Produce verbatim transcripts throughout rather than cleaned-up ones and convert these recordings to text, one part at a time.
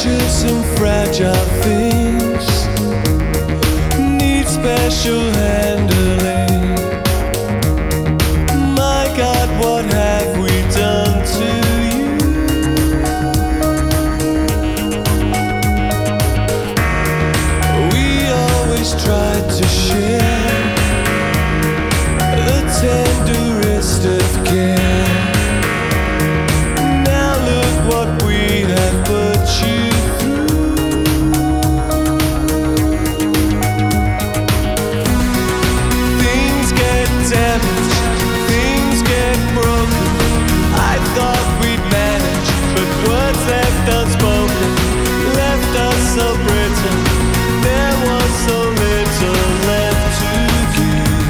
precious and fragile things need special handling. My God, what have we done to you? We always tried to share the tenderest of care. Now look what we have put you through. Things get damaged, things get broken. I thought we'd manage, but words left unspoken left us so brittle. There was so little left to give.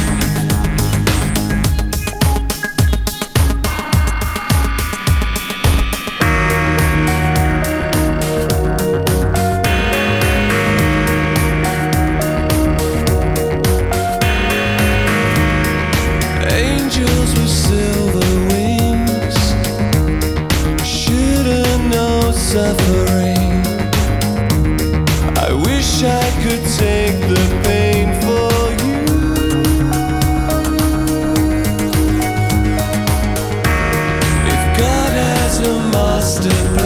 Angels with silver wings shouldn't know suffering. I wish I could take the pain for you. If God has a master plan,